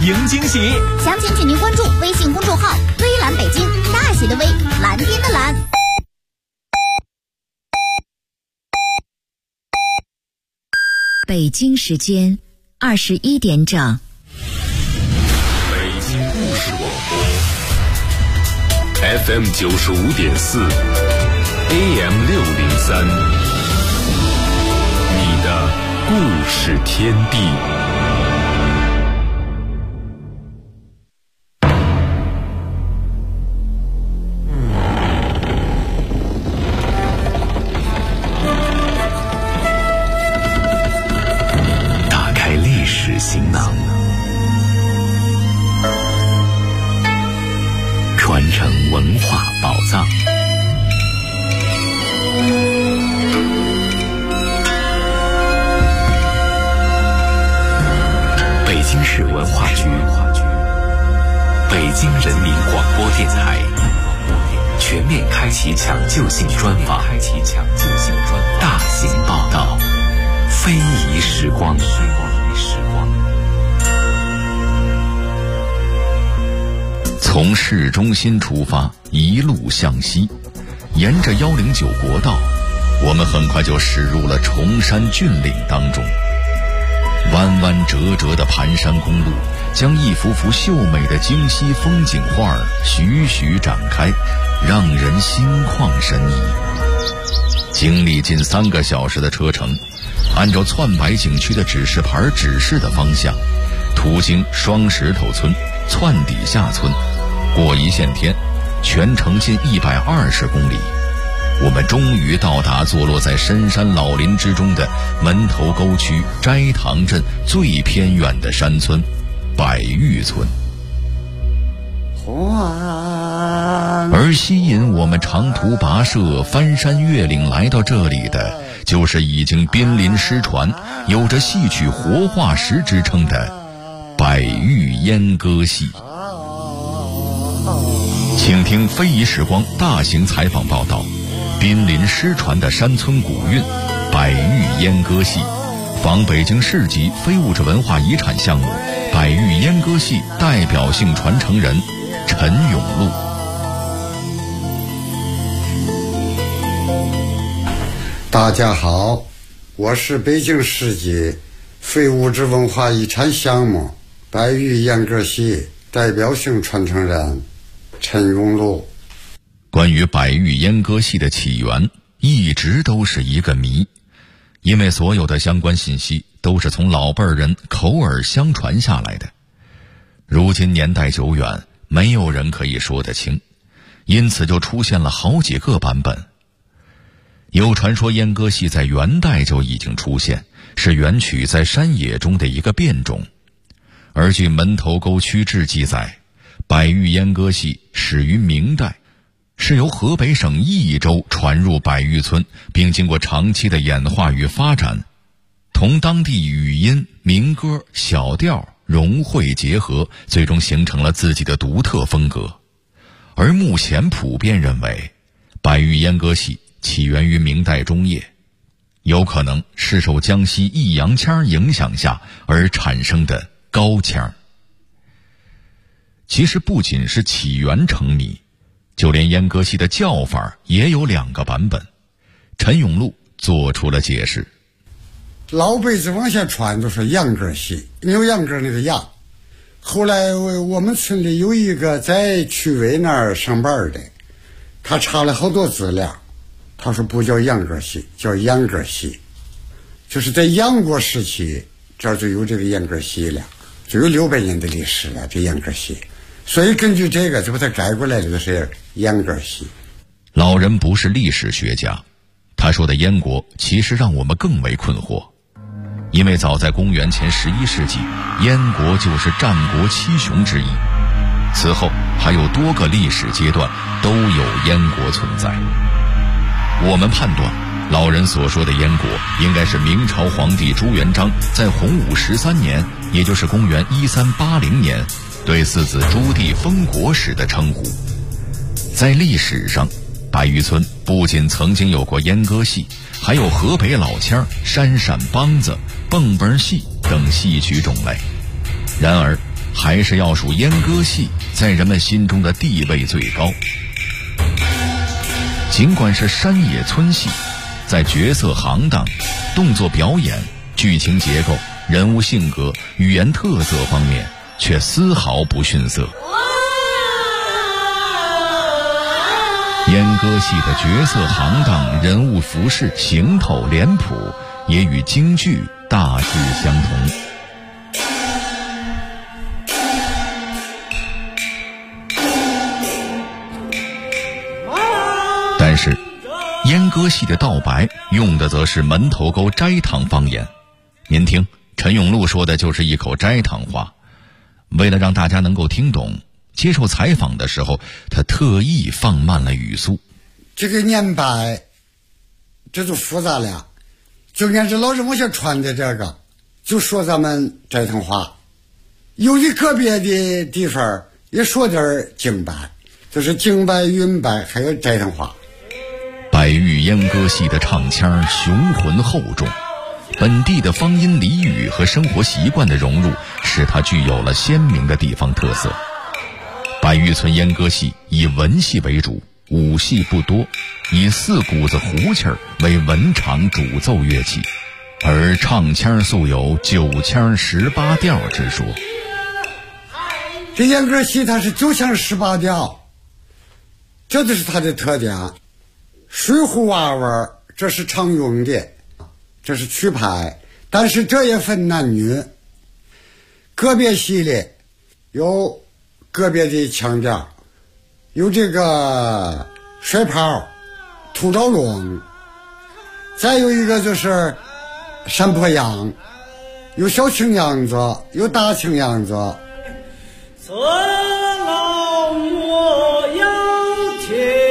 迎惊喜。 详情请您关注微信公众号“微蓝北京”，大写的微，蓝天的蓝。 北京时间21点整。 北京故事广播 FM 95.4 AM 603，你的故事天地。行囊，传承文化宝藏。北京市文化局、北京人民广播电台全面开启抢救性专访，大型报道，非遗时光。从市中心出发，一路向西，沿着109国道，我们很快就驶入了崇山峻岭当中。弯弯折折的盘山公路将一幅幅秀美的京西风景画徐徐展开，让人心旷神怡。经历近3个小时的车程，按照窜白景区的指示牌指示的方向，途经双石头村、窜底下村，过一线天，全程近120公里，我们终于到达坐落在深山老林之中的门头沟区斋堂镇最偏远的山村百峪村。而吸引我们长途跋涉翻山越岭来到这里的，就是已经濒临失传，有着戏曲活化石之称的百峪阉歌戏。请听非遗时光大型采访报道，濒临失传的山村古韵百峪阉歌戏，访北京市级非物质文化遗产项目百峪阉歌戏代表性传承人陈永禄。 大家好，我是北京市级非物质文化遗产项目百峪阉歌戏代表性传承人陈永禄。 关于百峪阉歌戏的起源一直都是一个谜，因为所有的相关信息都是从老辈人口耳相传下来的，如今年代久远，没有人可以说得清，因此就出现了好几个版本。有传说阉歌戏在元代就已经出现，是元曲在山野中的一个变种。而据门头沟区志记载，百峪阉歌戏始于明代，是由河北省益州传入百峪村，并经过长期的演化与发展，同当地语音、民歌、小调融汇结合，最终形成了自己的独特风格。而目前普遍认为，百峪阉歌戏起源于明代中叶，有可能是受江西弋阳腔影响下而产生的高腔。其实不仅是起源成谜，就连阉歌戏的叫法也有2个版本。陈永禄做出了解释。 老辈子往下传都是秧歌戏，牛秧歌那个秧。后来我们村里有一个在区委那儿上班的，他查了好多资料，他说不叫秧歌戏，叫秧歌戏，就是在杨国时期这儿就有这个秧歌戏了，就有600年的历史了，这秧歌戏。所以根据这个就把它改过来的是秧歌戏。 老人不是历史学家，他说的燕国其实让我们更为困惑，因为早在公元前11世纪，燕国就是战国7雄之一，此后还有多个历史阶段都有燕国存在。我们判断老人所说的燕国应该是明朝皇帝朱元璋在洪武13年，也就是公元1380年对四子朱棣封国时的称呼。在历史上，百峪村不仅曾经有过阉歌戏，还有河北老腔、山陕梆子、蹦蹦戏等戏曲种类。然而还是要数阉割戏在人们心中的地位最高。尽管是山野村戏，在角色行当、动作表演、剧情结构、人物性格、语言特色方面却丝毫不逊色。阉割戏的角色行当、人物服饰、行头、脸谱也与京剧大致相同。但是阉割戏的道白用的则是门头沟斋堂方言。您听，陈永禄说的就是一口斋堂话。为了让大家能够听懂，接受采访的时候他特意放慢了语速。 这个念白这就复杂了，就按照老人往下传的这个就说咱们斋堂话，有的个别的地方也说点京白，就是京白、云白还有斋堂话。 白玉阉割戏的唱腔雄浑厚重，本地的方音俚语和生活习惯的融入使它具有了鲜明的地方特色。白玉村阉割戏以文戏为主，武戏不多，以4股子胡气儿为文场主奏乐器，而唱腔素有9腔18调之说。 这阉割戏它是9腔18调，这就是它的特点。水壶娃娃这是常用的，这是曲牌，但是这也分男女。个别戏里有个别的腔调，有这个水泡、土着龙，再有一个就是山坡秧，有小青秧子，有大青秧子。 此老莫要天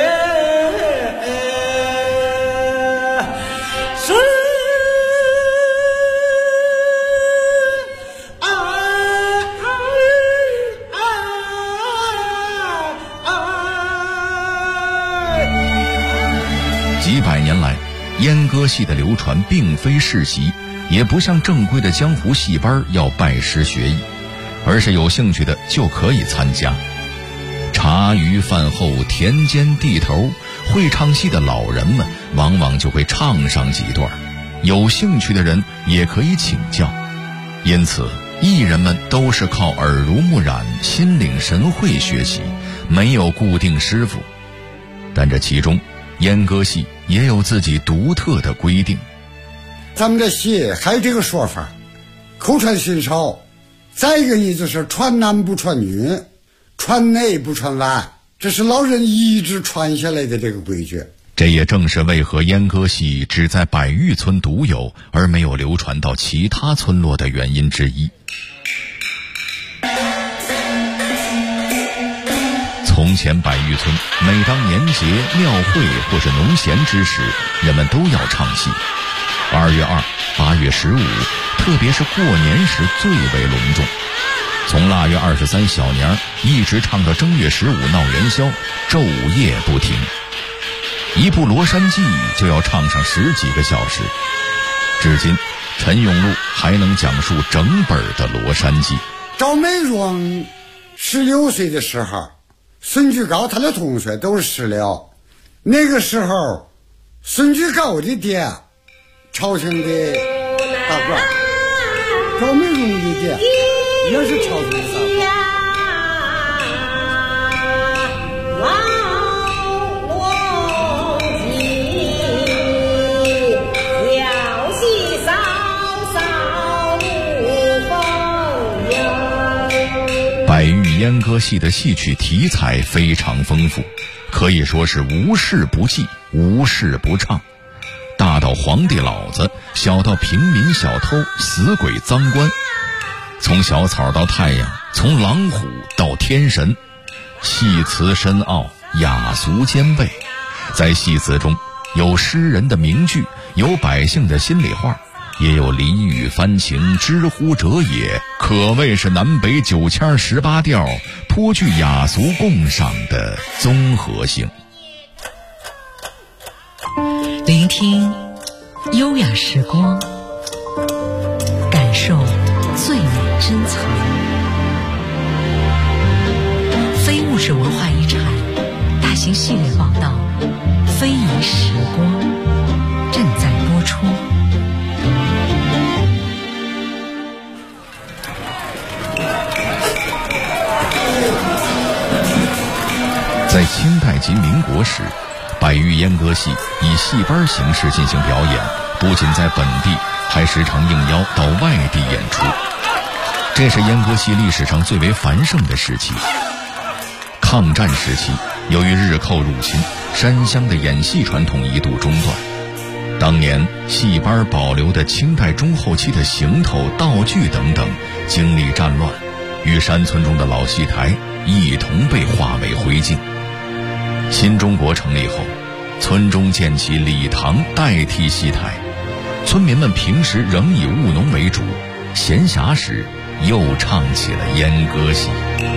几百年来，阉割戏的流传并非世袭，也不像正规的江湖戏班要拜师学艺，而是有兴趣的就可以参加。茶余饭后、田间地头，会唱戏的老人们往往就会唱上几段，有兴趣的人也可以请教。因此艺人们都是靠耳濡目染、心领神会学习，没有固定师傅。但这其中阉割戏也有自己独特的规定。 咱们这戏还有这个说法，口传心授，再一个呢就是传男不传女，传内不传外，这是老人一直传下来的这个规矩。 这也正是为何阉割戏只在百峪村独有，而没有流传到其他村落的原因之一。从前百峪村每当年节、庙会或是农闲之时，人们都要唱戏。2月2、8月15，特别是过年时最为隆重。从腊月23小年一直唱到正月15闹元宵，昼夜不停。一部《罗山记》就要唱上10几个小时。至今，陈永禄还能讲述整本的《罗山记》。 赵美蓉16岁的时候，孙举高他的同学都是16。那个时候，孙举高的爹，朝廷的大官，赵美蓉的爹也是朝廷的大官。 百峪阉割戏的戏曲题材非常丰富，可以说是无事不记，无事不唱。大到皇帝老子，小到平民小偷、死鬼赃官，从小草到太阳，从狼虎到天神，戏词深奥，雅俗兼备。在戏词中，有诗人的名句，有百姓的心里话，也有俚语翻情，知乎者也，可谓是南北9腔18调，颇具雅俗共赏的综合性。 聆听优雅时光，感受最美珍藏。 是文化遗产大型系列报道《非遗时光》正在播出。 在清代及民国时，百余秧歌戏以戏班形式进行表演，不仅在本地，还时常应邀到外地演出。这是秧歌戏历史上最为繁盛的时期。抗战时期，由于日寇入侵，山乡的演戏传统一度中断。当年戏班保留的清代中后期的行头、道具等等，经历战乱，与山村中的老戏台一同被化为灰烬。新中国成立后，村中建起礼堂代替戏台，村民们平时仍以务农为主，闲暇时又唱起了秧歌戏。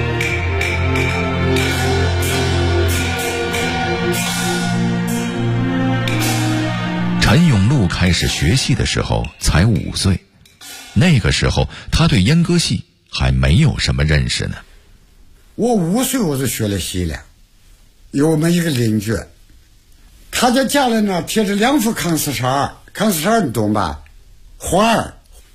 陈永禄开始学戏的时候才5岁，那个时候他对秧歌戏还没有什么认识呢。 我5岁我就学了戏了。有我们一个邻居，他家家里呢贴着2副康丝衫，康丝衫你懂吧？花儿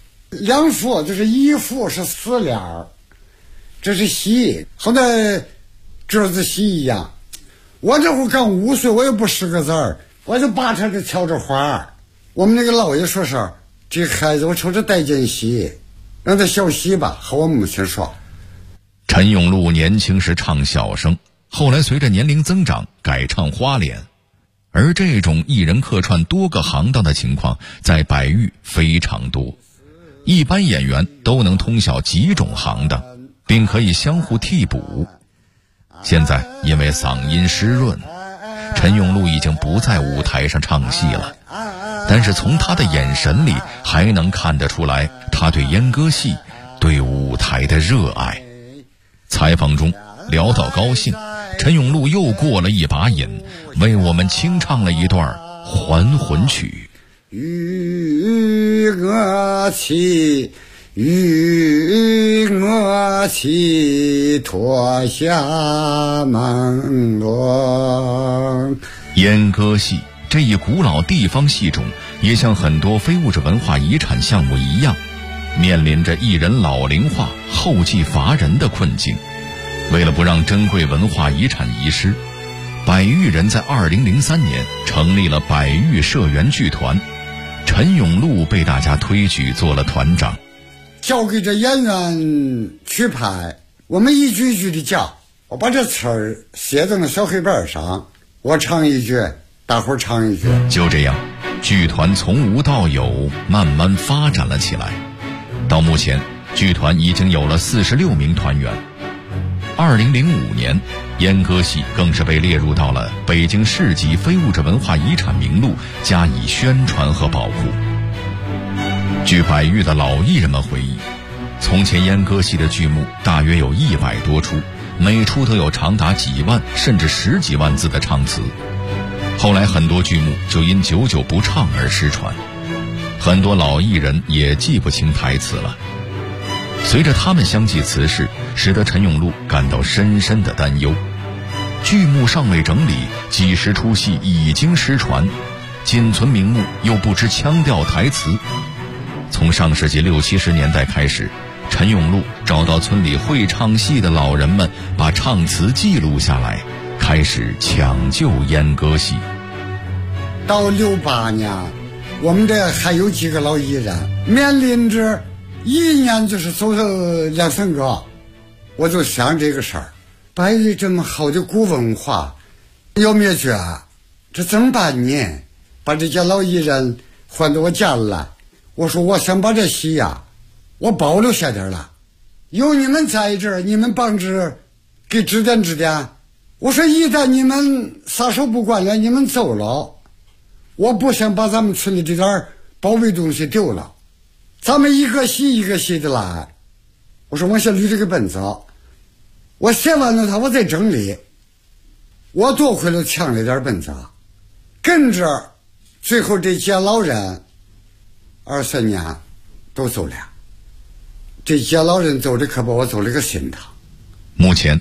，2副就是1副是4联儿，这是戏，好像折子戏一样。我这会刚5岁，我也不识个字儿，我就把他这挑着花儿。我们那个老爷说是这孩子，我瞅着带劲戏，让他小戏吧，和我母亲说。 陈永禄年轻时唱小生，后来随着年龄增长改唱花脸，而这种一人客串多个行当的情况在百豫非常多。一般演员都能通晓几种行当，并可以相互替补。现在因为嗓音湿润，陈永禄已经不在舞台上唱戏了，但是从他的眼神里还能看得出来他对秧歌戏、对舞台的热爱。采访中聊到高兴，陈永禄又过了一把瘾，为我们清唱了一段还魂曲。 与我起，与我起，脱下朦胧。 秧歌戏这一古老地方戏种，也像很多非物质文化遗产项目一样，面临着艺人老龄化、后继乏人的困境。为了不让珍贵文化遗产遗失，百豫人在2003年成立了百豫社员剧团，陈永禄被大家推举做了团长。 交给这演员去拍，我们一句一句的讲，我把这词儿写在那小黑板上，我唱一句，大伙儿唱一句。 就这样，剧团从无到有，慢慢发展了起来。到目前，剧团已经有了46名团员。2005年，秧歌戏更是被列入到了北京市级非物质文化遗产名录，加以宣传和保护。据百豫的老艺人们回忆，从前秧歌戏的剧目大约有100多出，每出都有长达几万甚至10几万字的唱词。后来很多剧目就因久久不唱而失传，很多老艺人也记不清台词了。随着他们相继辞世，使得陈永禄感到深深的担忧。剧目尚未整理，几十出戏已经失传，仅存名目又不知腔调台词。从上世纪60、70年代开始，陈永禄找到村里会唱戏的老人们，把唱词记录下来，开始抢救秧歌戏。 到68年，我们这还有几个老艺人，面临着一年就是走2、3个，我就想这个事儿，百豫这么好的古文化要灭绝，这怎么办呢？把这些老艺人换到我家里来，我说我想把这戏呀，我保留下点了，有你们在这儿，你们帮着给指点指点。我说一旦你们撒手不管了，你们走了，我不想把咱们村里这点宝贝东西丢了，咱们一个戏一个戏的来。我说我先捋这个本子，我写完了它我再整理。我多亏了抢了点本子，跟着最后这些老人2、3年都走了，这些老人走的可把我走了个心疼。 目前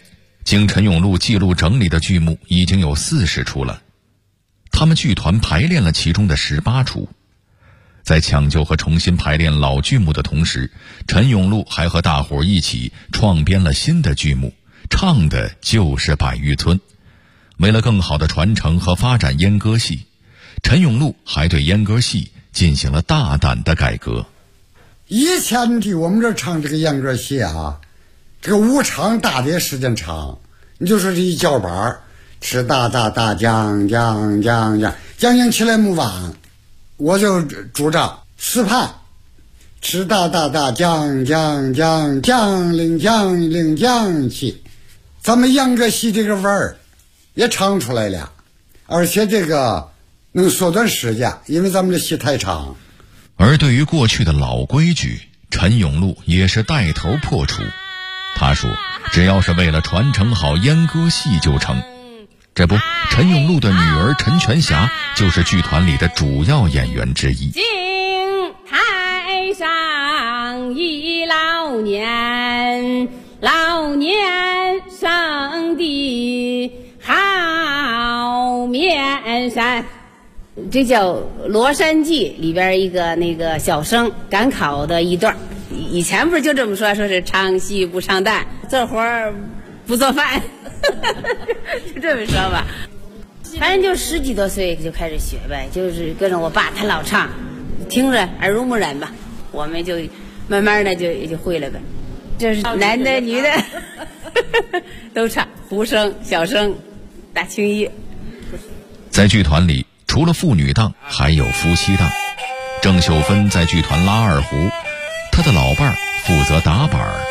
经陈永禄记录整理的剧目已经有40出了，他们剧团排练了其中的18出。在抢救和重新排练老剧目的同时，陈永禄还和大伙一起创编了新的剧目，唱的就是百峪村。为了更好的传承和发展阉割戏，陈永禄还对阉割戏进行了大胆的改革。 以前的我们这唱这个阉割戏啊，这个舞唱大的时间长，你就说这一叫板吃大大大将将将将将将起来没完，我就主张4拍，吃大大大将将将将领将领将起，咱们阉割戏这个味儿也唱出来了，而且这个能缩短时间，因为咱们的戏太长。 而对于过去的老规矩，陈永禄也是带头破除。他说只要是为了传承好阉割戏就成。这不，陈永禄的女儿陈全霞就是剧团里的主要演员之一。 敬台上一老年，老年生的好面山，这叫《罗山记》里边一个那个小生赶考的一段。以前不是就这么说是唱戏不唱旦，做活不做饭就这么说吧。反正就10几多岁就开始学呗，就是跟着我爸他老唱，听着耳濡目染吧，我们就慢慢的就会了呗。这是男的女的都唱，胡生、小生、大青衣。 在剧团里，除了父女档，还有夫妻档。郑秀芬在剧团拉二胡，她的老伴儿负责打板儿。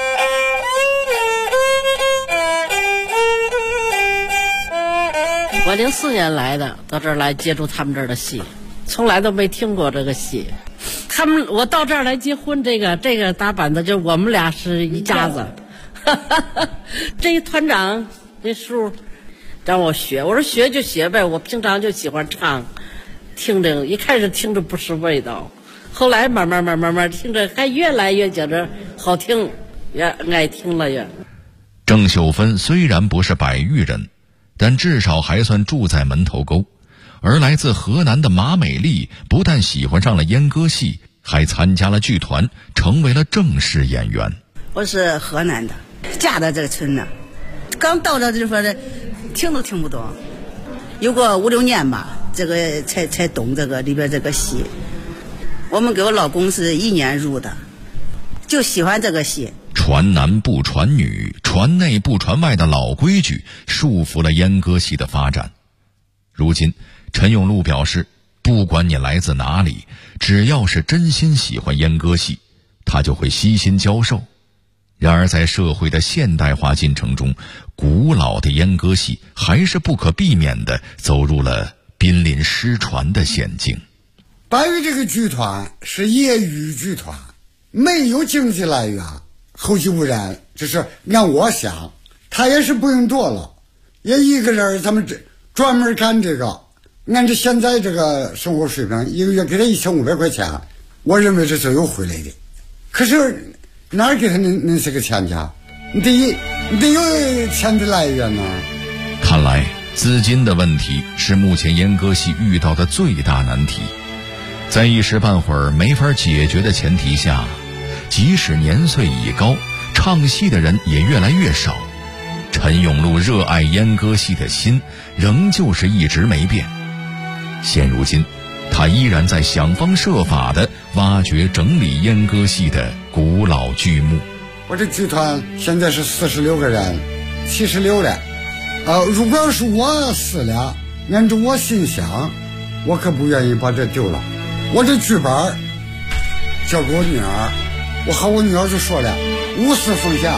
我04年来的，到这儿来接触他们这儿的戏，从来都没听过这个戏。我到这儿来结婚，这个打板子就我们俩是一家子。这一团长那叔让我学，我说学就学呗，我平常就喜欢唱，听着一开始听着不是味道，后来慢慢听着还越来越觉着好听，越爱听了越。 郑秀芬虽然不是百峪人，但至少还算住在门头沟，而来自河南的马美丽不但喜欢上了阉割戏，还参加了剧团，成为了正式演员。 我是河南的，嫁到这个村呢，刚到这就说的听都听不懂，有个5、6年吧，这个才懂这个里边这个戏。我们给我老公是1年入的，就喜欢这个戏。 传男不传女，传内不传外的老规矩束缚了阉割戏的发展。如今陈永禄表示，不管你来自哪里，只要是真心喜欢阉割戏，他就会悉心教授。然而在社会的现代化进程中，古老的阉割戏还是不可避免地走入了濒临失传的险境。 百峪这个剧团是业余剧团，没有经济来源，后继无人，就是按我想他也是不用多了，也一个人咱们专门干这个，按照现在这个生活水平，一个月给他1500块钱，我认为这是有回来的。可是哪儿给他那些个钱去？你得有钱的来源呢。 看来资金的问题是目前阉割戏遇到的最大难题。在一时半会儿没法解决的前提下，即使年岁已高，唱戏的人也越来越少，陈永禄热爱阉割戏的心仍旧是一直没变。现如今他依然在想方设法地挖掘整理阉割戏的古老剧目。 我这剧团现在是46个人，76了。如果要是我死了，按照我心想，我可不愿意把这丢了。我这剧本交给我女儿，我和我女儿就说了，无私奉献。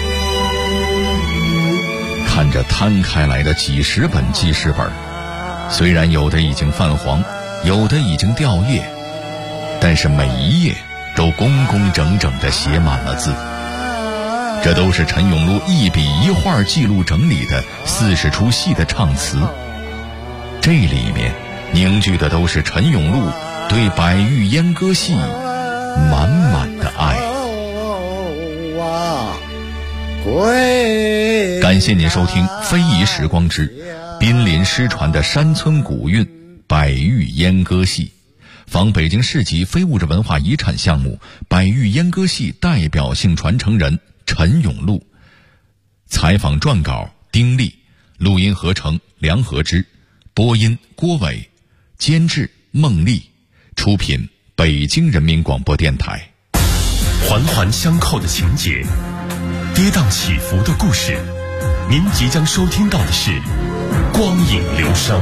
看着摊开来的几十本记事本，虽然有的已经泛黄，有的已经掉页，但是每一页都工工整整地写满了字。这都是陈永禄一笔一画记录整理的40出戏的唱词，这里面凝聚的都是陈永禄对百峪阉割戏满满的爱。 感谢您收听《非遗时光之濒临失传的山村古韵百玉阉割戏》，访北京市级非物质文化遗产项目百玉阉割戏代表性传承人陈永禄，采访撰稿丁力，录音合成梁和之，播音郭伟，监制孟丽，出品北京人民广播电台。 环环相扣的情节，跌宕起伏的故事，您即将收听到的是光影流声。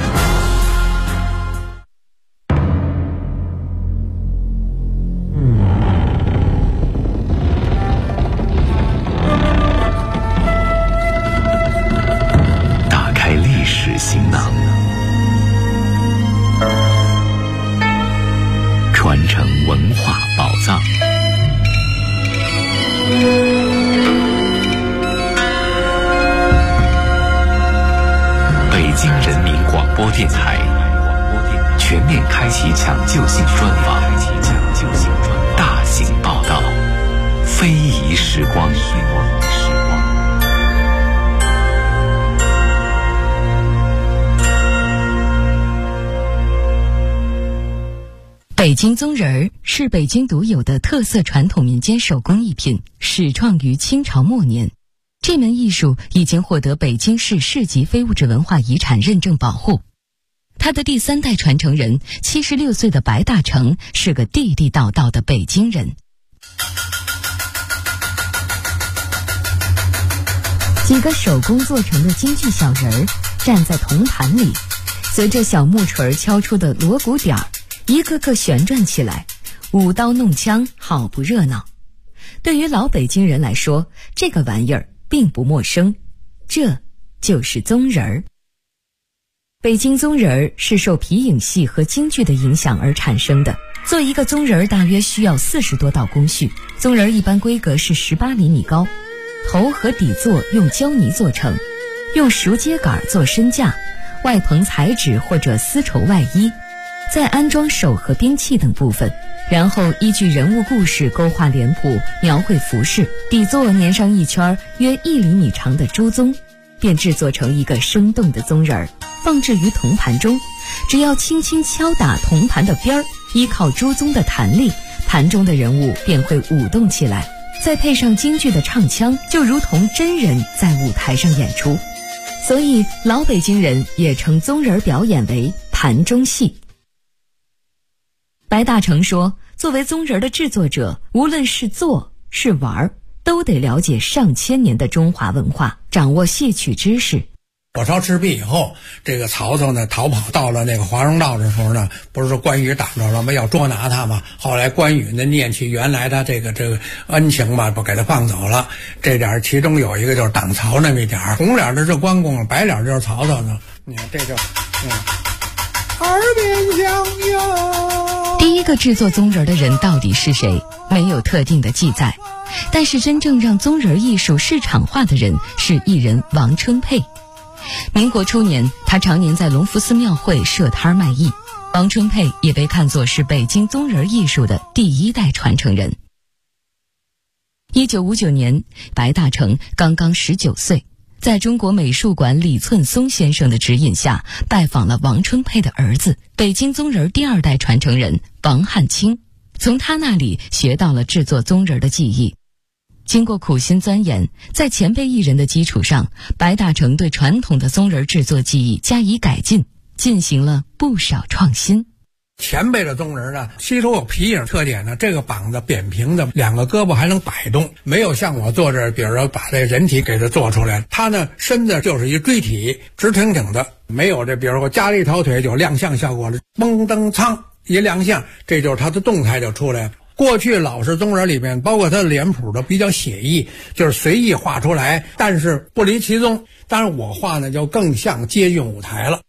打开历史行囊，传承文化宝藏。北京人民广播电台全面开启抢救性专访，大型报道，非遗时光。 北京宗人儿是北京独有的特色传统民间手工艺品，始创于清朝末年。这门艺术已经获得北京市市级非物质文化遗产认证保护。他的第3代传承人76岁的白大成是个地地道道的北京人。几个手工做成的京剧小人儿站在铜盘里，随着小木锤敲出的锣鼓点儿，一个个旋转起来，舞刀弄枪，好不热闹。对于老北京人来说，这个玩意儿并不陌生，这就是宗人儿。北京宗人儿是受皮影戏和京剧的影响而产生的。做一个宗人儿大约需要40多道工序，宗人儿一般规格是18厘米高，头和底座用胶泥做成，用熟秸秆做身架，外棚彩纸或者丝绸外衣，再安装手和兵器等部分，然后依据人物故事勾画脸谱，描绘服饰，底座粘上一圈约1厘米长的猪鬃，便制作成一个生动的宗人儿，放置于铜盘中。只要轻轻敲打铜盘的边儿，依靠猪鬃的弹力，盘中的人物便会舞动起来，再配上京剧的唱腔，就如同真人在舞台上演出。所以老北京人也称宗人表演为盘中戏。白大成说，作为宗人的制作者，无论是做是玩，都得了解上千年的中华文化，掌握戏曲知识。 火烧赤壁以后，这个曹操呢逃跑到了那个华容道的时候呢，不是说关羽挡着了吗？要捉拿他嘛。后来关羽呢念起原来他这个恩情嘛，不给他放走了。这点其中有一个就是挡曹那么一点，红脸的是关公，白脸就是曹操呢。你看这就耳边响哟。 第一个制作宗人的人到底是谁？没有特定的记载。但是真正让宗人艺术市场化的人是艺人王春佩。民国初年，他常年在隆福寺庙会设摊卖艺。王春佩也被看作是北京宗人艺术的第1代传承人。1959年，白大成刚刚19岁，在中国美术馆李寸松先生的指引下，拜访了王春佩的儿子，北京宗人第2代传承人王汉卿，从他那里学到了制作宗人的技艺。经过苦心钻研，在前辈艺人的基础上，白大成对传统的宗人制作技艺加以改进，进行了不少创新。 前辈的宗人呢，吸收有皮影特点呢，这个膀子扁平的，2个胳膊还能摆动，没有像我做这，比如说把这人体给它做出来，他呢身子就是一锥体，直挺挺的，没有这比如说加了一条腿就亮相效果了，嘣噔苍一亮相，这就是他的动态就出来了。过去老式宗人里面，包括他的脸谱都比较写意，就是随意画出来，但是不离其宗。当然我画呢就更像接近舞台了。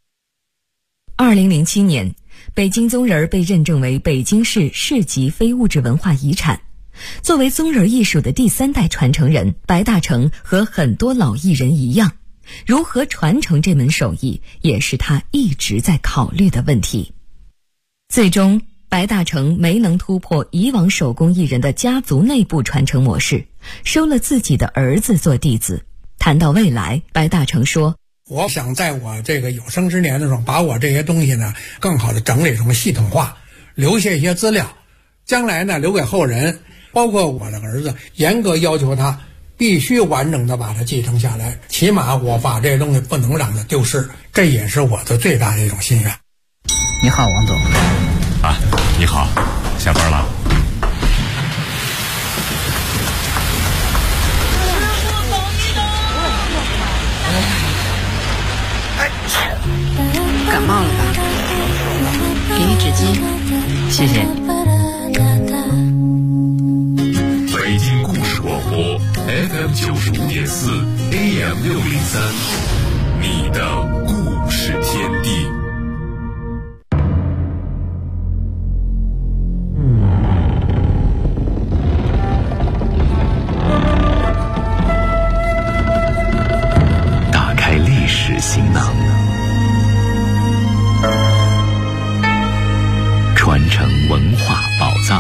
2007年，北京宗人被认证为北京市市级非物质文化遗产。作为宗人艺术的第3代传承人，白大成和很多老艺人一样，如何传承这门手艺，也是他一直在考虑的问题。最终， 白大成没能突破以往手工艺人的家族内部传承模式，收了自己的儿子做弟子。谈到未来，白大成说， 我想在我这个有生之年的时候，把我这些东西呢更好的整理成系统化，留下一些资料，将来呢留给后人，包括我的儿子，严格要求他必须完整的把它继承下来，起码我把这些东西不能让它丢失，这也是我的最大的一种心愿。 你好，王总。 啊，你好，下班了。 感冒了吧？给你纸巾，谢谢。 北京故事广播 FM 95.4 AM 603，你的故事天地。 打开历史行囊，传承文化宝藏。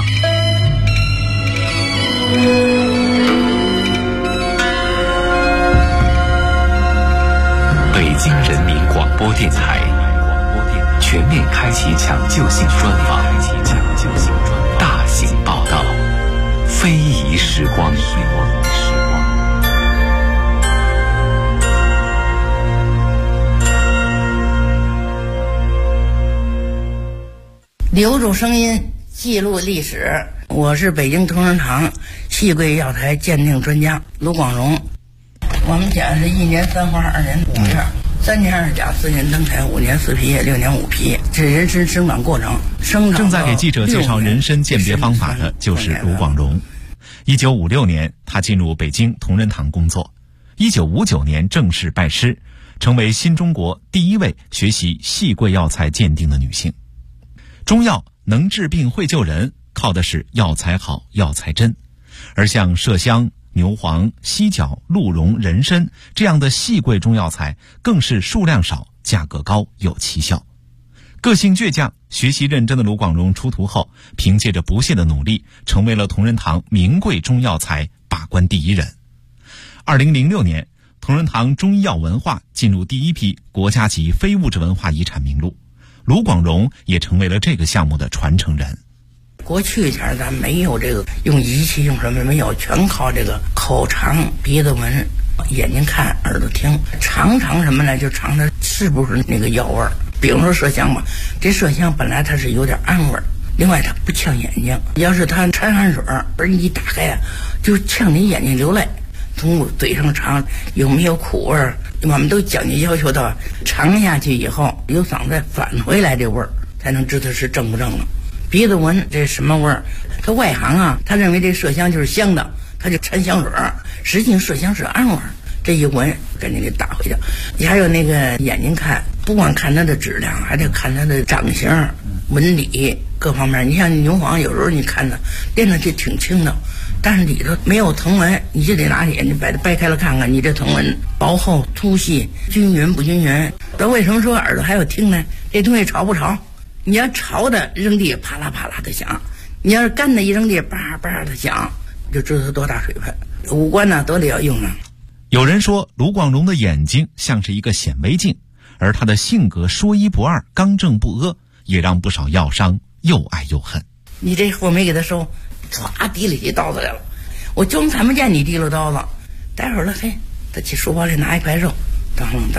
北京人民广播电台全面开启抢救性专访，大型报道，非遗时光。 留住声音，记录历史。我是北京同仁堂戏柜药材鉴定专家卢广荣。我们讲是1年3花，2年5叶，3年2甲，4年登台，5年4皮叶，6年5皮，这人参生长过程。 正在给记者介绍人参鉴别方法的就是卢广荣。1956年，他进入北京同仁堂工作。1959年正式拜师，成为新中国第一位学习戏柜药材鉴定的女性。中药能治病会救人，靠的是药材好、药材真。而像麝香、牛黄、犀角、鹿茸、人参这样的细贵中药材，更是数量少、价格高、有奇效。个性倔强、学习认真的卢广荣出徒后，凭借着不懈的努力，成为了同仁堂名贵中药材把关第一人。2006年，同仁堂中医药文化进入第一批国家级非物质文化遗产名录，卢广荣也成为了这个项目的传承人。 过去前咱没有这个用仪器用什么没有，全靠这个口尝、鼻子闻、眼睛看、耳朵听，尝什么呢？就尝它是不是那个药味儿。比如说麝香吧，这麝香本来它是有点暗味儿，另外它不呛眼睛，要是它掺汗水而你一打开啊，就呛你眼睛流泪。从嘴上尝有没有苦味儿，我们都讲究要求到尝下去以后有嗓子返回来这味儿，才能知道是正不正了。鼻子闻这什么味儿？他外行啊，他认为这麝香就是香的，他就掺香水，实际麝香是暗味儿。这一闻赶紧给打回去。你还有那个眼睛看，不光看它的质量，还得看它的长相、纹理各方面。你像牛黄，有时候你看它练上去挺轻的，但是里头没有藤纹，你就得拿眼睛把它掰开了看看，你这藤纹薄厚、粗细、均匀不均匀。那为什么说耳朵还要听呢？这东西潮不潮？你要潮的扔地啪啦啪啦的响，你要是干的一扔地叭叭的响，就知道它多大水分。五官呢都得要用上。 有人说卢广荣的眼睛像是一个显微镜，而他的性格说一不二、刚正不阿，也让不少药商又爱又恨。 你这货没给他收，唰提了起刀子来了，我就看不见你提了刀子，待会儿了嘿，他去书包里拿一块肉，当